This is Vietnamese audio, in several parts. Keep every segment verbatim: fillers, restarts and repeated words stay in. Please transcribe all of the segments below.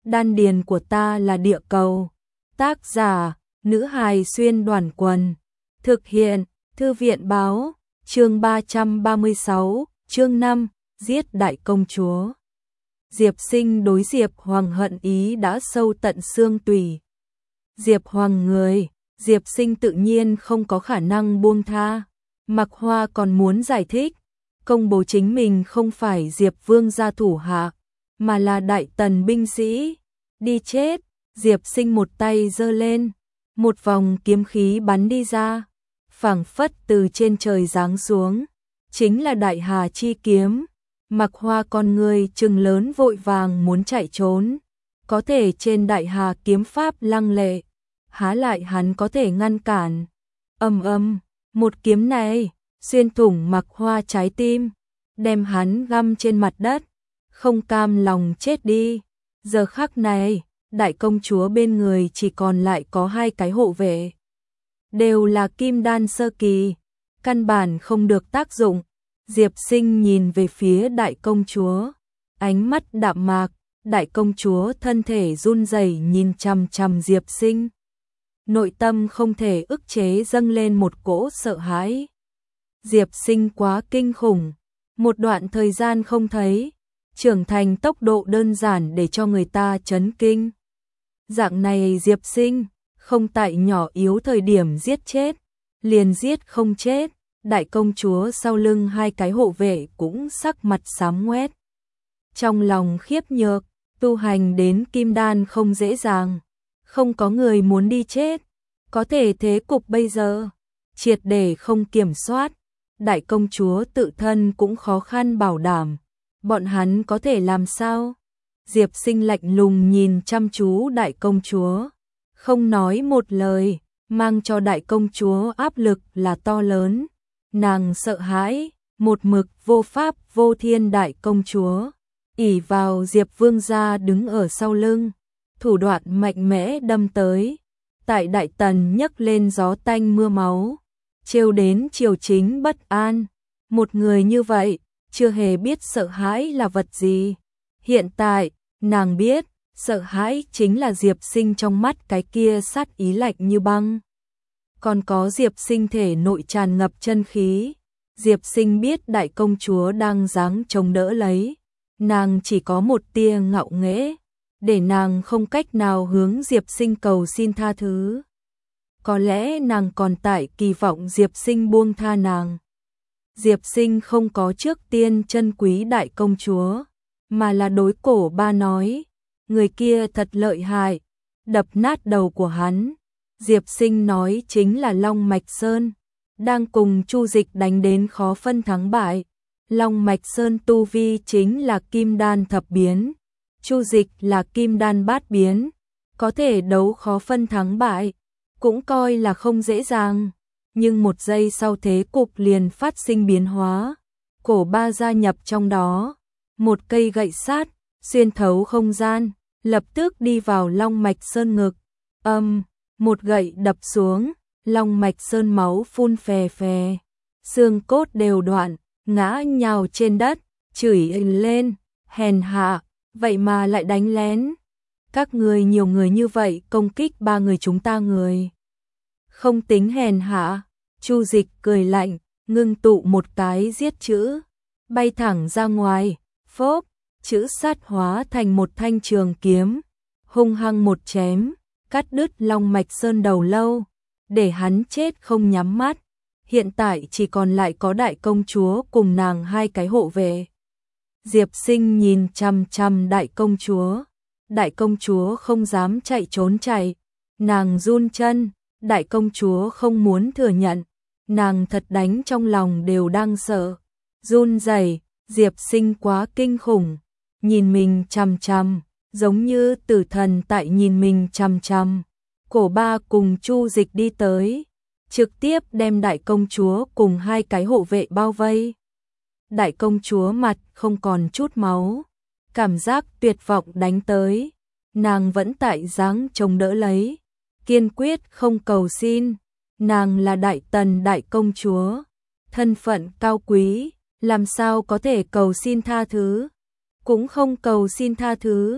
đan điền của ta là địa cầu. Tác giả, nữ hài xuyên đoàn quần. Thực hiện, thư viện báo, chương ba trăm ba mươi sáu, chương năm, giết đại công chúa. Diệp Sinh đối Diệp Hoàng hận ý đã sâu tận xương tủy. Diệp Hoàng người, Diệp Sinh tự nhiên không có khả năng buông tha. Mạc Hoa còn muốn giải thích, công bố chính mình không phải Diệp Vương gia thủ hạ, mà là đại tần binh sĩ. Đi chết, Diệp Sinh một tay giơ lên, một vòng kiếm khí bắn đi ra, phảng phất từ trên trời giáng xuống, chính là Đại Hà chi kiếm. Mạc Hoa con người trừng lớn vội vàng muốn chạy trốn, có thể trên Đại Hà kiếm pháp lăng lệ, há lại hắn có thể ngăn cản. Ầm ầm, một kiếm này xuyên thủng Mạc Hoa trái tim, đem hắn găm trên mặt đất, không cam lòng chết đi. Giờ khắc này, đại công chúa bên người chỉ còn lại có hai cái hộ vệ, đều là kim đan sơ kỳ, căn bản không được tác dụng. Diệp Sinh nhìn về phía đại công chúa, ánh mắt đạm mạc. Đại công chúa thân thể run rẩy nhìn chằm chằm Diệp Sinh, nội tâm không thể ức chế dâng lên một cỗ sợ hãi. Diệp Sinh quá kinh khủng, một đoạn thời gian không thấy, trưởng thành tốc độ đơn giản để cho người ta chấn kinh. Dạng này Diệp Sinh, không tại nhỏ yếu thời điểm giết chết, liền giết không chết. Đại công chúa sau lưng hai cái hộ vệ cũng sắc mặt xám ngoét. Trong lòng khiếp nhược, tu hành đến kim đan không dễ dàng, không có người muốn đi chết, có thể thế cục bây giờ triệt để không kiểm soát, đại công chúa tự thân cũng khó khăn bảo đảm, bọn hắn có thể làm sao? Diệp Sinh lạnh lùng nhìn chăm chú đại công chúa, không nói một lời, mang cho đại công chúa áp lực là to lớn. Nàng sợ hãi, một mực vô pháp vô thiên đại công chúa, ỷ vào Diệp Vương gia đứng ở sau lưng, thủ đoạn mạnh mẽ đâm tới, tại Đại Tần nhấc lên gió tanh mưa máu, trêu đến triều chính bất an. Một người như vậy, chưa hề biết sợ hãi là vật gì. Hiện tại, nàng biết, sợ hãi chính là Diệp Sinh trong mắt cái kia sát ý lạnh như băng. Còn có Diệp Sinh thể nội tràn ngập chân khí. Diệp Sinh biết đại công chúa đang giáng chống đỡ lấy, nàng chỉ có một tia ngạo nghễ, để nàng không cách nào hướng Diệp Sinh cầu xin tha thứ. Có lẽ nàng còn tại kỳ vọng Diệp Sinh buông tha nàng. Diệp Sinh không có trước tiên chân quý đại công chúa, mà là đối cổ ba nói, người kia thật lợi hại, đập nát đầu của hắn. Diệp Sinh nói chính là Long Mạch Sơn, đang cùng Chu Dịch đánh đến khó phân thắng bại. Long Mạch Sơn tu vi chính là kim đan thập biến, Chu Dịch là kim đan bát biến, có thể đấu khó phân thắng bại, cũng coi là không dễ dàng. Nhưng một giây sau thế cục liền phát sinh biến hóa, cổ ba gia nhập trong đó, một cây gậy sát, xuyên thấu không gian, lập tức đi vào Long Mạch Sơn ngực. Âm, một gậy đập xuống, Long Mạch Sơn máu phun phè phè, xương cốt đều đoạn, ngã nhào trên đất, chửi lên, hèn hạ, vậy mà lại đánh lén. Các người nhiều người như vậy công kích ba người chúng ta người. Không tính hèn hạ, Chu Dịch cười lạnh, ngưng tụ một cái giết chữ, bay thẳng ra ngoài, phốp, chữ sát hóa thành một thanh trường kiếm, hung hăng một chém, cắt đứt Long Mạch Sơn đầu lâu, để hắn chết không nhắm mắt. Hiện tại chỉ còn lại có đại công chúa cùng nàng hai cái hộ vệ. Diệp Sinh nhìn chằm chằm đại công chúa, đại công chúa không dám chạy trốn chạy, nàng run chân, đại công chúa không muốn thừa nhận, nàng thật đánh trong lòng đều đang sợ, run rẩy. Diệp Sinh quá kinh khủng, nhìn mình chằm chằm, giống như tử thần tại nhìn mình chằm chằm. Cổ ba cùng Chu Dịch đi tới, trực tiếp đem đại công chúa cùng hai cái hộ vệ bao vây. Đại công chúa mặt không còn chút máu, cảm giác tuyệt vọng đánh tới, nàng vẫn tại giáng chống đỡ lấy, kiên quyết không cầu xin. Nàng là Đại Tần đại công chúa, thân phận cao quý, làm sao có thể cầu xin tha thứ, cũng không cầu xin tha thứ.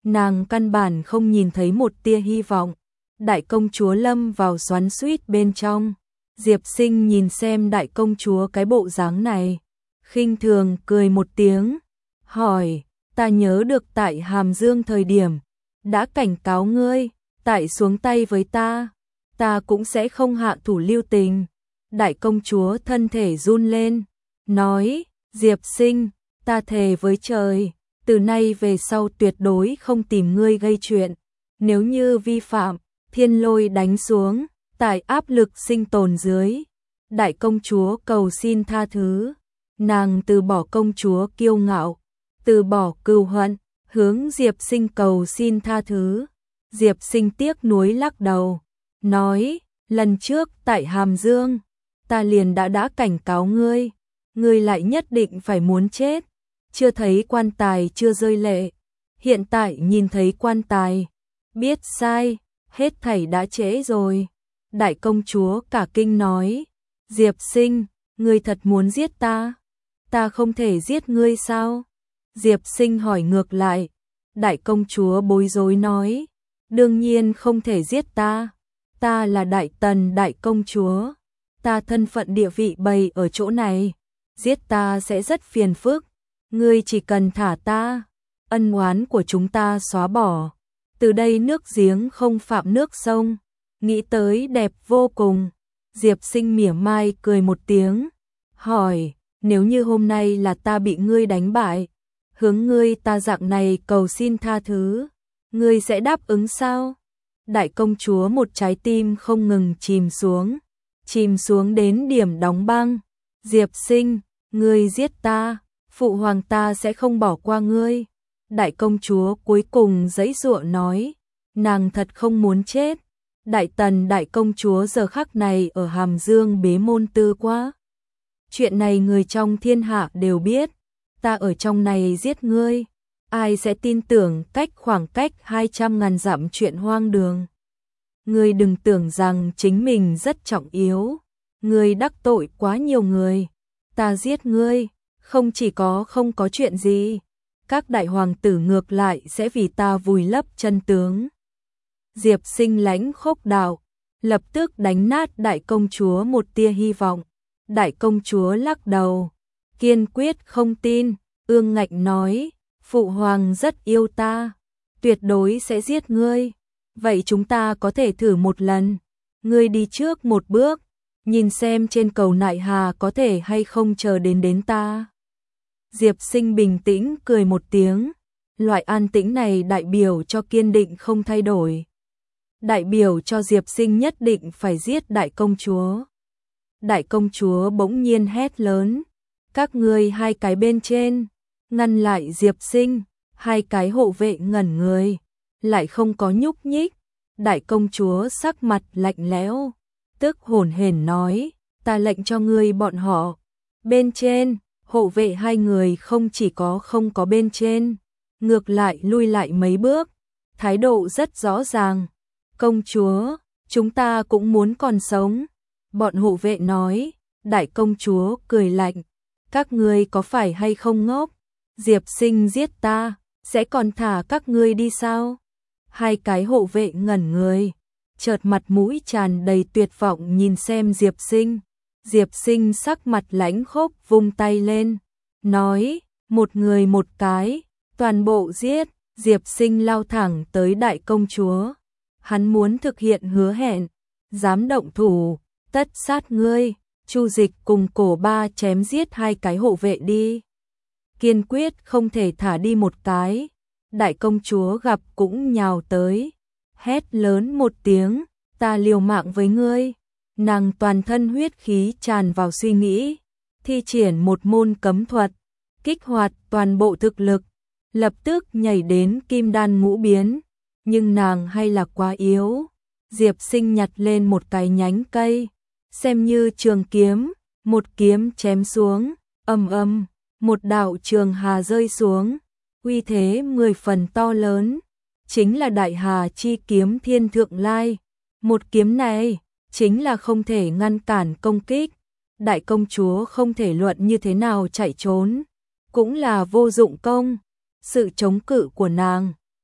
nàng căn bản không nhìn thấy một tia hy vọng. Đại công chúa lâm vào xoắn xuýt bên trong. Diệp Sinh nhìn xem đại công chúa cái bộ dáng này, khinh thường cười một tiếng, hỏi, ta nhớ được tại Hàm Dương thời điểm, đã cảnh cáo ngươi, tại xuống tay với ta, ta cũng sẽ không hạ thủ lưu tình. Đại công chúa thân thể run lên, nói, Diệp Sinh, ta thề với trời, từ nay về sau tuyệt đối không tìm ngươi gây chuyện, nếu như vi phạm, thiên lôi đánh xuống, tại áp lực sinh tồn dưới. Đại công chúa cầu xin tha thứ, nàng từ bỏ công chúa kiêu ngạo, từ bỏ cừu hận, hướng Diệp Sinh cầu xin tha thứ. Diệp Sinh tiếc nuối lắc đầu, nói, lần trước tại Hàm Dương, ta liền đã đã cảnh cáo ngươi, ngươi lại nhất định phải muốn chết, chưa thấy quan tài chưa rơi lệ, hiện tại nhìn thấy quan tài, biết sai, hết thảy đã trễ rồi. Đại công chúa cả kinh nói, Diệp Sinh, ngươi thật muốn giết ta, ta không thể giết ngươi sao? Diệp Sinh hỏi ngược lại. Đại công chúa bối rối nói, đương nhiên không thể giết ta, ta là Đại Tần đại công chúa, ta thân phận địa vị bày ở chỗ này, giết ta sẽ rất phiền phức, ngươi chỉ cần thả ta, ân oán của chúng ta xóa bỏ, từ đây nước giếng không phạm nước sông. Nghĩ tới đẹp vô cùng. Diệp Sinh mỉa mai cười một tiếng, hỏi, nếu như hôm nay là ta bị ngươi đánh bại, hướng ngươi ta dạng này cầu xin tha thứ, ngươi sẽ đáp ứng sao? Đại công chúa một trái tim không ngừng chìm xuống, chìm xuống đến điểm đóng băng. Diệp Sinh, ngươi giết ta, phụ hoàng ta sẽ không bỏ qua ngươi. Đại công chúa cuối cùng giãy giụa nói, nàng thật không muốn chết. Đại Tần đại công chúa giờ khắc này ở Hàm Dương bế môn tư quá. Chuyện này người trong thiên hạ đều biết, ta ở trong này giết ngươi, ai sẽ tin tưởng cách khoảng cách hai trăm ngàn dặm chuyện hoang đường. Ngươi đừng tưởng rằng chính mình rất trọng yếu, ngươi đắc tội quá nhiều người, ta giết ngươi, không chỉ có không có chuyện gì, các đại hoàng tử ngược lại sẽ vì ta vùi lấp chân tướng. Diệp Sinh lãnh khốc đạo, lập tức đánh nát đại công chúa một tia hy vọng. Đại công chúa lắc đầu, kiên quyết không tin, ương ngạnh nói, phụ hoàng rất yêu ta, tuyệt đối sẽ giết ngươi. Vậy chúng ta có thể thử một lần, ngươi đi trước một bước, nhìn xem trên cầu nại hà có thể hay không chờ đến đến ta. Diệp Sinh bình tĩnh cười một tiếng, loại an tĩnh này đại biểu cho kiên định không thay đổi. Đại biểu cho Diệp Sinh nhất định phải giết đại công chúa. Đại công chúa bỗng nhiên hét lớn, các ngươi hai cái bên trên, ngăn lại Diệp Sinh. Hai cái hộ vệ ngẩn người, lại không có nhúc nhích. Đại công chúa sắc mặt lạnh lẽo, tức hổn hển nói, ta lệnh cho ngươi bọn họ bên trên. Hộ vệ hai người không chỉ có không có bên trên, ngược lại lui lại mấy bước, thái độ rất rõ ràng. Công chúa, chúng ta cũng muốn còn sống. Bọn hộ vệ nói. Đại công chúa cười lạnh, các ngươi có phải hay không ngốc? Diệp Sinh giết ta, sẽ còn thả các ngươi đi sao? Hai cái hộ vệ ngẩn người, chợt mặt mũi tràn đầy tuyệt vọng nhìn xem Diệp Sinh. Diệp Sinh sắc mặt lãnh khốc vung tay lên, nói, một người một cái, toàn bộ giết. Diệp Sinh lao thẳng tới đại công chúa. Hắn muốn thực hiện hứa hẹn, dám động thủ, tất sát ngươi. Chu Dịch cùng Cổ Ba chém giết hai cái hộ vệ đi. Kiên quyết không thể thả đi một cái. Đại công chúa gặp cũng nhào tới, hét lớn một tiếng, ta liều mạng với ngươi. Nàng toàn thân huyết khí tràn vào suy nghĩ, thi triển một môn cấm thuật, kích hoạt toàn bộ thực lực, lập tức nhảy đến kim đan ngũ biến, nhưng nàng hay là quá yếu. Diệp Sinh nhặt lên một cái nhánh cây, xem như trường kiếm, một kiếm chém xuống, ầm ầm, một đạo trường hà rơi xuống, uy thế mười phần to lớn, chính là Đại Hà chi kiếm Thiên Thượng Lai. Một kiếm này chính là không thể ngăn cản công kích, đại công chúa không thể luận như thế nào chạy trốn, cũng là vô dụng công. Sự chống cự của nàng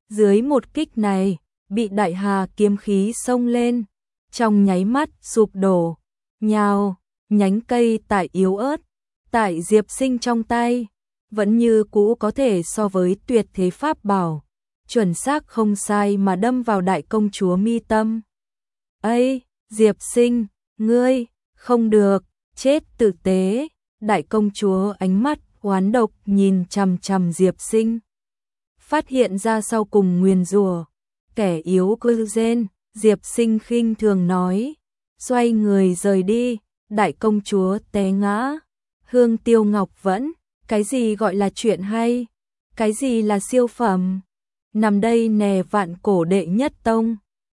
Dưới một kích này, bị Đại Hà kiếm khí xông lên, trong nháy mắt sụp đổ, nhào, nhánh cây tại yếu ớt, tại Diệp Sinh trong tay, vẫn như cũ có thể so với tuyệt thế pháp bảo, chuẩn xác không sai mà đâm vào đại công chúa mi tâm. Ây, Diệp Sinh, ngươi, không được, chết tử tế, đại công chúa ánh mắt oán độc nhìn chằm chằm Diệp Sinh. Phát hiện ra sau cùng nguyền rủa, kẻ yếu cứ rên, Diệp Sinh khinh thường nói, xoay người rời đi, đại công chúa té ngã. Hương Tiêu Ngọc Vẫn, cái gì gọi là chuyện hay, cái gì là siêu phẩm, nằm đây nè vạn cổ đệ nhất tông.